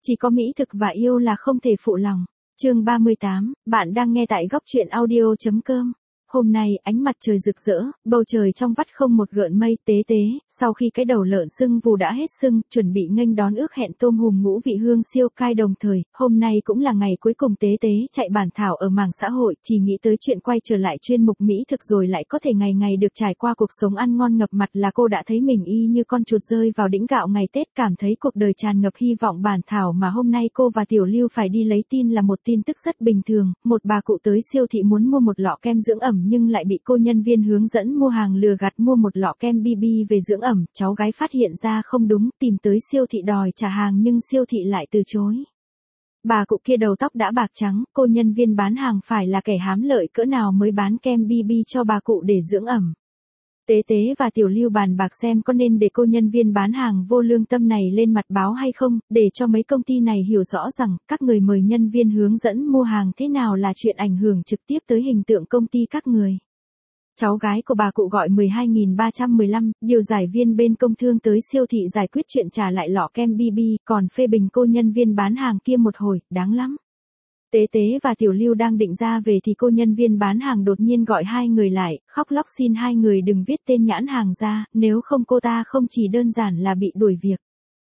Chỉ có mỹ thực và yêu là không thể phụ lòng. Chương 38, bạn đang nghe tại góc truyện audio.com. Hôm nay ánh mặt trời rực rỡ, bầu trời trong vắt không một gợn mây. Tế tế, sau khi cái đầu lợn sưng vù đã hết sưng, chuẩn bị nghênh đón ước hẹn tôm hùm ngũ vị hương siêu cay. Đồng thời, hôm nay cũng là ngày cuối cùng tế tế chạy bản thảo ở mảng xã hội, chỉ nghĩ tới chuyện quay trở lại chuyên mục mỹ thực rồi lại có thể ngày ngày được trải qua cuộc sống ăn ngon ngập mặt là cô đã thấy mình y như con chuột rơi vào đĩnh gạo ngày Tết, cảm thấy cuộc đời tràn ngập hy vọng. Bản thảo mà hôm nay cô và Tiểu Lưu phải đi lấy tin là một tin tức rất bình thường, một bà cụ tới siêu thị muốn mua một lọ kem dưỡng ẩm nhưng lại bị cô nhân viên hướng dẫn mua hàng lừa gạt mua một lọ kem BB về dưỡng ẩm. Cháu gái phát hiện ra không đúng, tìm tới siêu thị đòi trả hàng nhưng siêu thị lại từ chối. Bà cụ kia đầu tóc đã bạc trắng, cô nhân viên bán hàng phải là kẻ hám lợi cỡ nào mới bán kem BB cho bà cụ để dưỡng ẩm. Tế tế và Tiểu Lưu bàn bạc xem có nên để cô nhân viên bán hàng vô lương tâm này lên mặt báo hay không, để cho mấy công ty này hiểu rõ rằng các người mời nhân viên hướng dẫn mua hàng thế nào là chuyện ảnh hưởng trực tiếp tới hình tượng công ty các người. Cháu gái của bà cụ gọi 12.315, điều giải viên bên công thương tới siêu thị giải quyết chuyện trả lại lọ kem BB, còn phê bình cô nhân viên bán hàng kia một hồi, đáng lắm. Tế tế và Tiểu Lưu đang định ra về thì cô nhân viên bán hàng đột nhiên gọi hai người lại, khóc lóc xin hai người đừng viết tên nhãn hàng ra, nếu không cô ta không chỉ đơn giản là bị đuổi việc.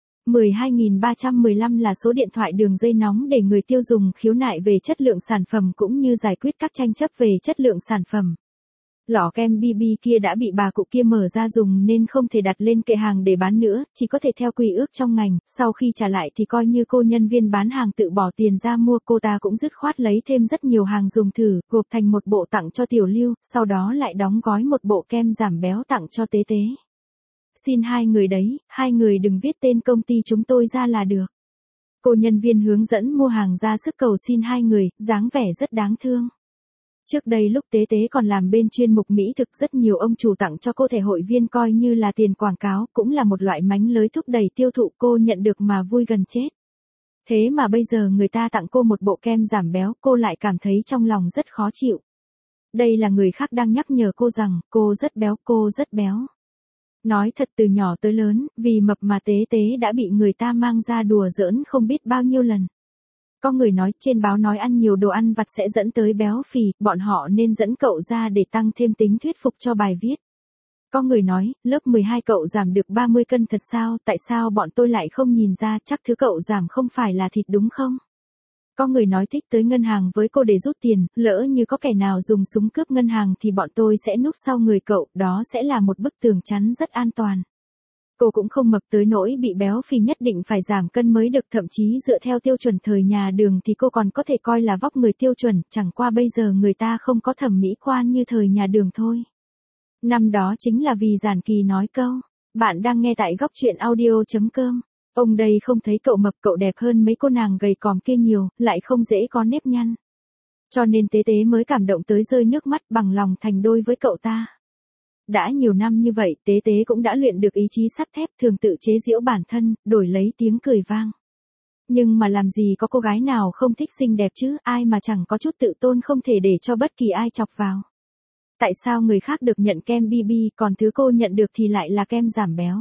12.315 là số điện thoại đường dây nóng để người tiêu dùng khiếu nại về chất lượng sản phẩm cũng như giải quyết các tranh chấp về chất lượng sản phẩm. Lọ kem BB kia đã bị bà cụ kia mở ra dùng nên không thể đặt lên kệ hàng để bán nữa, chỉ có thể theo quy ước trong ngành, sau khi trả lại thì coi như cô nhân viên bán hàng tự bỏ tiền ra mua, cô ta cũng dứt khoát lấy thêm rất nhiều hàng dùng thử, gộp thành một bộ tặng cho Tiểu Lưu, sau đó lại đóng gói một bộ kem giảm béo tặng cho Tế tế. Xin hai người đấy, hai người đừng viết tên công ty chúng tôi ra là được. Cô nhân viên hướng dẫn mua hàng ra sức cầu xin hai người, dáng vẻ rất đáng thương. Trước đây lúc Tế tế còn làm bên chuyên mục mỹ thực, rất nhiều ông chủ tặng cho cô thẻ hội viên coi như là tiền quảng cáo, cũng là một loại mánh lới thúc đẩy tiêu thụ, cô nhận được mà vui gần chết. Thế mà bây giờ người ta tặng cô một bộ kem giảm béo, cô lại cảm thấy trong lòng rất khó chịu. Đây là người khác đang nhắc nhở cô rằng, cô rất béo, cô rất béo. Nói thật từ nhỏ tới lớn, vì mập mà Tế tế đã bị người ta mang ra đùa giỡn không biết bao nhiêu lần. Có người nói trên báo nói ăn nhiều đồ ăn vặt sẽ dẫn tới béo phì, bọn họ nên dẫn cậu ra để tăng thêm tính thuyết phục cho bài viết. Có người nói, lớp 12 cậu giảm được 30 cân thật sao, tại sao bọn tôi lại không nhìn ra, chắc thứ cậu giảm không phải là thịt đúng không? Có người nói thích tới ngân hàng với cô để rút tiền, lỡ như có kẻ nào dùng súng cướp ngân hàng thì bọn tôi sẽ núp sau người cậu, đó sẽ là một bức tường chắn rất an toàn. Cô cũng không mập tới nỗi bị béo phì nhất định phải giảm cân mới được, thậm chí dựa theo tiêu chuẩn thời nhà Đường thì cô còn có thể coi là vóc người tiêu chuẩn, chẳng qua bây giờ người ta không có thẩm mỹ quan như thời nhà Đường thôi. Năm đó chính là vì Giản Kỳ nói câu, bạn đang nghe tại góc truyện audio.com. Ông đây không thấy cậu mập, cậu đẹp hơn mấy cô nàng gầy còm kia nhiều, lại không dễ có nếp nhăn. Cho nên Tế tế mới cảm động tới rơi nước mắt, bằng lòng thành đôi với cậu ta. Đã nhiều năm như vậy, Tế tế cũng đã luyện được ý chí sắt thép, thường tự chế giễu bản thân, đổi lấy tiếng cười vang. Nhưng mà làm gì có cô gái nào không thích xinh đẹp chứ, ai mà chẳng có chút tự tôn không thể để cho bất kỳ ai chọc vào. Tại sao người khác được nhận kem BB, còn thứ cô nhận được thì lại là kem giảm béo?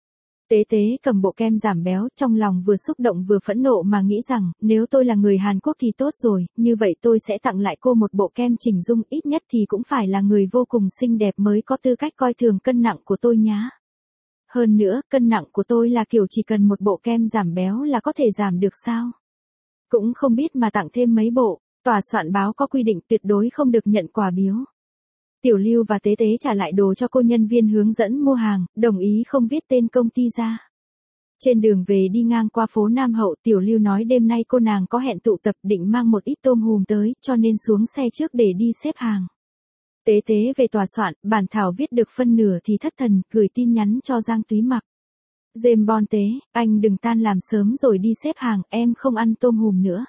Tế tế cầm bộ kem giảm béo, trong lòng vừa xúc động vừa phẫn nộ mà nghĩ rằng, nếu tôi là người Hàn Quốc thì tốt rồi, như vậy tôi sẽ tặng lại cô một bộ kem chỉnh dung, ít nhất thì cũng phải là người vô cùng xinh đẹp mới có tư cách coi thường cân nặng của tôi nhá. Hơn nữa, cân nặng của tôi là kiểu chỉ cần một bộ kem giảm béo là có thể giảm được sao? Cũng không biết mà tặng thêm mấy bộ, tòa soạn báo có quy định tuyệt đối không được nhận quà biếu. Tiểu Lưu và Tế tế trả lại đồ cho cô nhân viên hướng dẫn mua hàng, đồng ý không viết tên công ty ra. Trên đường về đi ngang qua phố Nam Hậu, Tiểu Lưu nói đêm nay cô nàng có hẹn tụ tập, định mang một ít tôm hùm tới, cho nên xuống xe trước để đi xếp hàng. Tế tế về tòa soạn, bản thảo viết được phân nửa thì thất thần, gửi tin nhắn cho Giang Túy Mặc. James Bond tế, anh đừng tan làm sớm rồi đi xếp hàng, em không ăn tôm hùm nữa.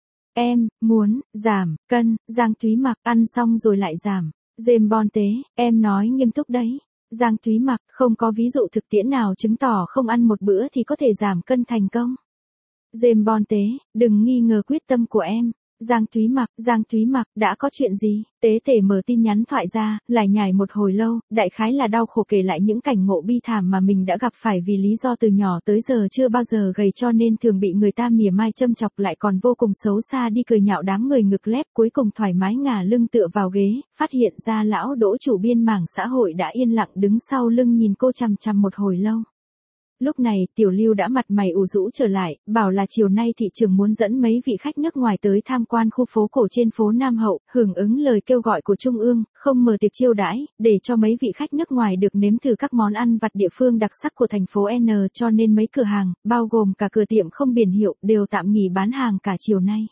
Em muốn giảm cân, Giang Túy Mặc, ăn xong rồi lại giảm. James Bond tế, em nói nghiêm túc đấy. Giang Túy Mặc, không có ví dụ thực tiễn nào chứng tỏ không ăn một bữa thì có thể giảm cân thành công. James Bond tế, đừng nghi ngờ quyết tâm của em. Giang Thúy Mặc, đã có chuyện gì? Tế Tề mở tin nhắn thoại ra, lải nhải một hồi lâu, đại khái là đau khổ kể lại những cảnh ngộ bi thảm mà mình đã gặp phải vì lý do từ nhỏ tới giờ chưa bao giờ gầy cho nên thường bị người ta mỉa mai châm chọc lại còn vô cùng xấu xa đi cười nhạo đám người ngực lép cuối cùng thoải mái ngả lưng tựa vào ghế, phát hiện ra lão Đỗ chủ biên mảng xã hội đã yên lặng đứng sau lưng nhìn cô chằm chằm một hồi lâu. Lúc này, Tiểu Lưu đã mặt mày ủ rũ trở lại, bảo là chiều nay thị trường muốn dẫn mấy vị khách nước ngoài tới tham quan khu phố cổ trên phố Nam Hậu, hưởng ứng lời kêu gọi của Trung ương, không mở tiệc chiêu đãi, để cho mấy vị khách nước ngoài được nếm thử các món ăn vặt địa phương đặc sắc của thành phố N cho nên mấy cửa hàng, bao gồm cả cửa tiệm không biển hiệu, đều tạm nghỉ bán hàng cả chiều nay.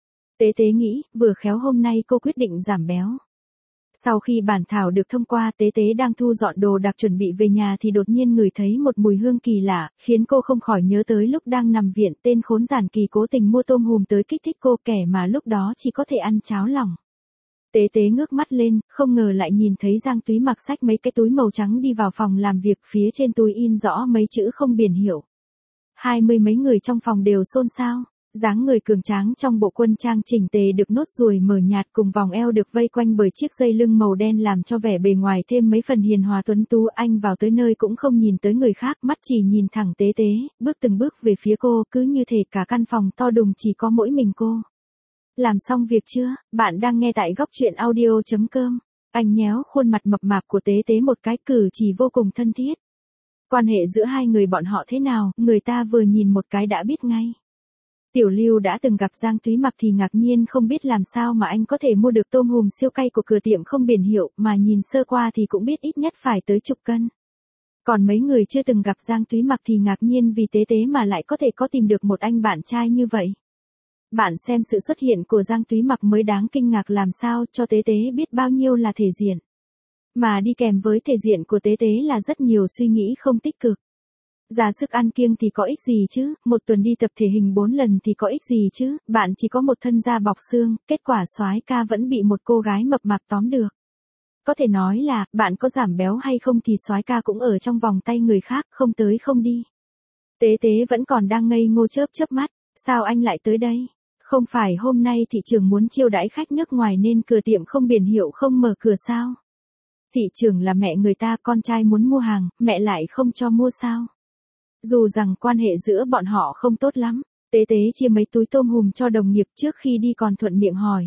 Tế Tế nghĩ, vừa khéo hôm nay cô quyết định giảm béo. Sau khi bản thảo được thông qua, Tế Tế đang thu dọn đồ đạc chuẩn bị về nhà thì đột nhiên ngửi thấy một mùi hương kỳ lạ, khiến cô không khỏi nhớ tới lúc đang nằm viện tên khốn giản Kỳ cố tình mua tôm hùm tới kích thích cô, kẻ mà lúc đó chỉ có thể ăn cháo lòng. Tế Tế ngước mắt lên, không ngờ lại nhìn thấy Giang Thúy Mặc xách mấy cái túi màu trắng đi vào phòng làm việc, phía trên túi in rõ mấy chữ không biển hiệu. 20 mấy người trong phòng đều xôn xao. Dáng người cường tráng trong bộ quân trang chỉnh tề được nốt ruồi mờ nhạt cùng vòng eo được vây quanh bởi chiếc dây lưng màu đen làm cho vẻ bề ngoài thêm mấy phần hiền hòa tuấn tú. Anh vào tới nơi cũng không nhìn tới người khác, mắt chỉ nhìn thẳng Tế Tế, bước từng bước về phía cô, cứ như thể cả căn phòng to đùng chỉ có mỗi mình cô. Làm xong việc chưa? Bạn đang nghe tại góc truyện audio.com. Anh nhéo khuôn mặt mập mạp của Tế Tế một cái, cử chỉ vô cùng thân thiết. Quan hệ giữa hai người bọn họ thế nào, người ta vừa nhìn một cái đã biết ngay. Tiểu Lưu đã từng gặp Giang Thúy Mặc thì ngạc nhiên không biết làm sao mà anh có thể mua được tôm hùm siêu cay của cửa tiệm không biển hiệu, mà nhìn sơ qua thì cũng biết ít nhất phải tới chục cân. Còn mấy người chưa từng gặp Giang Thúy Mặc thì ngạc nhiên vì Tế Tế mà lại có thể có tìm được một anh bạn trai như vậy. Bạn xem sự xuất hiện của Giang Thúy Mặc mới đáng kinh ngạc làm sao, cho Tế Tế biết bao nhiêu là thể diện. Mà đi kèm với thể diện của Tế Tế là rất nhiều suy nghĩ không tích cực. Ra sức ăn kiêng thì có ích gì chứ, một tuần đi tập thể hình 4 lần thì có ích gì chứ, bạn chỉ có một thân da bọc xương, kết quả soái ca vẫn bị một cô gái mập mạp tóm được. Có thể nói là, bạn có giảm béo hay không thì soái ca cũng ở trong vòng tay người khác, không tới không đi. Tế Tế vẫn còn đang ngây ngô chớp mắt, sao anh lại tới đây? Không phải hôm nay thị trường muốn chiêu đãi khách nước ngoài nên cửa tiệm không biển hiệu không mở cửa sao? Thị trường là mẹ người ta, con trai muốn mua hàng, mẹ lại không cho mua sao? Dù rằng quan hệ giữa bọn họ không tốt lắm, Tế Tế chia mấy túi tôm hùm cho đồng nghiệp trước khi đi còn thuận miệng hỏi.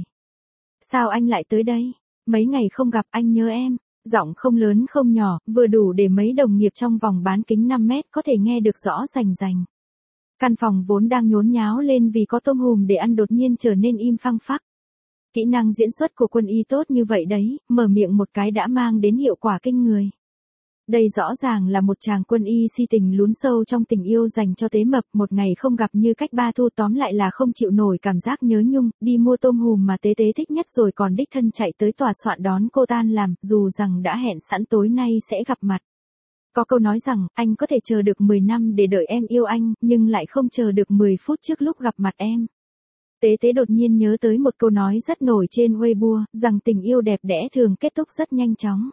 Sao anh lại tới đây? Mấy ngày không gặp anh nhớ em. Giọng không lớn không nhỏ, vừa đủ để mấy đồng nghiệp trong vòng bán kính 5 mét có thể nghe được rõ rành rành. Căn phòng vốn đang nhốn nháo lên vì có tôm hùm để ăn đột nhiên trở nên im phăng phắc. Kỹ năng diễn xuất của Quân Y tốt như vậy đấy, mở miệng một cái đã mang đến hiệu quả kinh người. Đây rõ ràng là một chàng quân y si tình lún sâu trong tình yêu dành cho Tế Mập, một ngày không gặp như cách ba thu, tóm lại là không chịu nổi cảm giác nhớ nhung, đi mua tôm hùm mà Tế Tế thích nhất rồi còn đích thân chạy tới tòa soạn đón cô tan làm, dù rằng đã hẹn sẵn tối nay sẽ gặp mặt. Có câu nói rằng, anh có thể chờ được 10 năm để đợi em yêu anh, nhưng lại không chờ được 10 phút trước lúc gặp mặt em. Tế Tế đột nhiên nhớ tới một câu nói rất nổi trên Weibo, rằng tình yêu đẹp đẽ thường kết thúc rất nhanh chóng.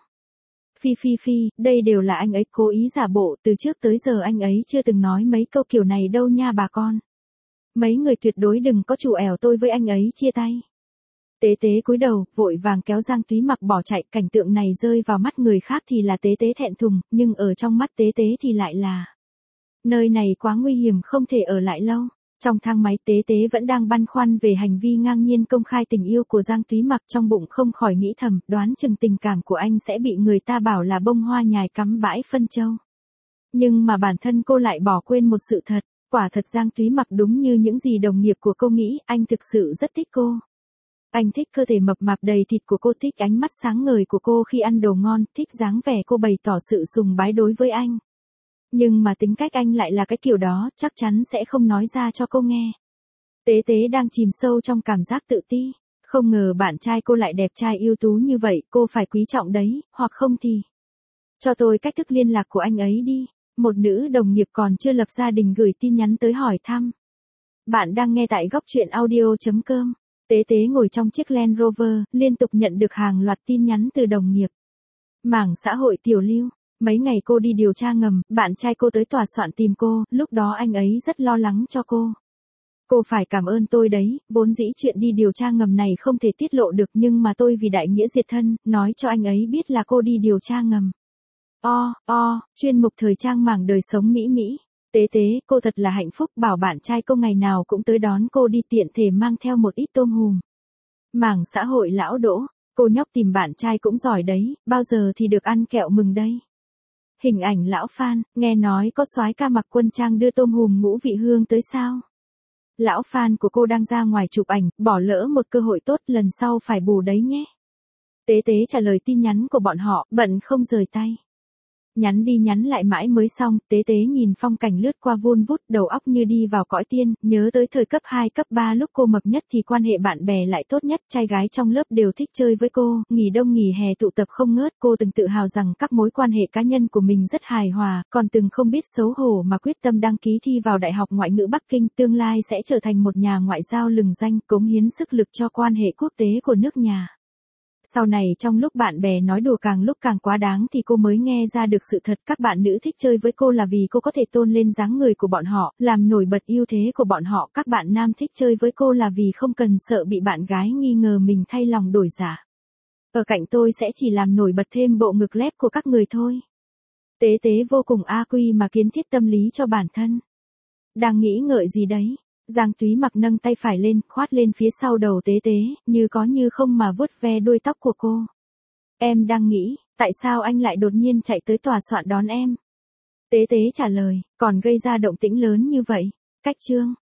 Phi, đây đều là anh ấy cố ý giả bộ, từ trước tới giờ anh ấy chưa từng nói mấy câu kiểu này đâu nha bà con. Mấy người tuyệt đối đừng có chủ ẻo tôi với anh ấy chia tay. Tế Tế cúi đầu, vội vàng kéo Giang Thúy Mặc bỏ chạy, cảnh tượng này rơi vào mắt người khác thì là Tế Tế thẹn thùng, nhưng ở trong mắt Tế Tế thì lại là nơi này quá nguy hiểm không thể ở lại lâu. Trong thang máy Tế Tế vẫn đang băn khoăn về hành vi ngang nhiên công khai tình yêu của Giang Thúy Mặc, trong bụng không khỏi nghĩ thầm, đoán chừng tình cảm của anh sẽ bị người ta bảo là bông hoa nhài cắm bãi phân châu. Nhưng mà bản thân cô lại bỏ quên một sự thật, quả thật Giang Thúy Mặc đúng như những gì đồng nghiệp của cô nghĩ, anh thực sự rất thích cô. Anh thích cơ thể mập mạp đầy thịt của cô, thích ánh mắt sáng ngời của cô khi ăn đồ ngon, thích dáng vẻ cô bày tỏ sự sùng bái đối với anh. Nhưng mà tính cách anh lại là cái kiểu đó, chắc chắn sẽ không nói ra cho cô nghe. Tế Tế đang chìm sâu trong cảm giác tự ti. Không ngờ bạn trai cô lại đẹp trai ưu tú như vậy, cô phải quý trọng đấy, hoặc không thì cho tôi cách thức liên lạc của anh ấy đi. Một nữ đồng nghiệp còn chưa lập gia đình gửi tin nhắn tới hỏi thăm. Bạn đang nghe tại góc truyện audio.com. Tế Tế ngồi trong chiếc Land Rover, liên tục nhận được hàng loạt tin nhắn từ đồng nghiệp. Mảng xã hội Tiểu Lưu. Mấy ngày cô đi điều tra ngầm, bạn trai cô tới tòa soạn tìm cô, lúc đó anh ấy rất lo lắng cho cô. Cô phải cảm ơn tôi đấy, vốn dĩ chuyện đi điều tra ngầm này không thể tiết lộ được nhưng mà tôi vì đại nghĩa diệt thân, nói cho anh ấy biết là cô đi điều tra ngầm. Chuyên mục thời trang mảng đời sống mỹ mỹ. Tế tế, cô thật là hạnh phúc, bảo bạn trai cô ngày nào cũng tới đón cô đi, tiện thể mang theo một ít tôm hùm. Mảng xã hội lão Đỗ, cô nhóc tìm bạn trai cũng giỏi đấy, bao giờ thì được ăn kẹo mừng đây. Hình ảnh lão Phan, nghe nói có soái ca mặc quân trang đưa tôm hùm ngũ vị hương tới sao? Lão Phan của cô đang ra ngoài chụp ảnh, bỏ lỡ một cơ hội tốt, lần sau phải bù đấy nhé. Tế tế trả lời tin nhắn của bọn họ, bận không rời tay. Nhắn đi nhắn lại mãi mới xong, tế tế nhìn phong cảnh lướt qua vun vút, đầu óc như đi vào cõi tiên, nhớ tới thời cấp 2 cấp 3 lúc cô mập nhất thì quan hệ bạn bè lại tốt nhất, trai gái trong lớp đều thích chơi với cô, nghỉ đông nghỉ hè tụ tập không ngớt, cô từng tự hào rằng các mối quan hệ cá nhân của mình rất hài hòa, còn từng không biết xấu hổ mà quyết tâm đăng ký thi vào Đại học Ngoại ngữ Bắc Kinh, tương lai sẽ trở thành một nhà ngoại giao lừng danh, cống hiến sức lực cho quan hệ quốc tế của nước nhà. Sau này trong lúc bạn bè nói đùa càng lúc càng quá đáng thì cô mới nghe ra được sự thật, các bạn nữ thích chơi với cô là vì cô có thể tôn lên dáng người của bọn họ, làm nổi bật ưu thế của bọn họ, các bạn nam thích chơi với cô là vì không cần sợ bị bạn gái nghi ngờ mình thay lòng đổi dạ. Ở cạnh tôi sẽ chỉ làm nổi bật thêm bộ ngực lép của các người thôi. Tế tế vô cùng quy mà kiến thiết tâm lý cho bản thân. Đang nghĩ ngợi gì đấy? Giang Túy Mặc nâng tay phải lên, khoát lên phía sau đầu tế tế, như có như không mà vuốt ve đuôi tóc của cô. Em đang nghĩ, tại sao anh lại đột nhiên chạy tới tòa soạn đón em? Tế tế trả lời, còn gây ra động tĩnh lớn như vậy. Cách chương.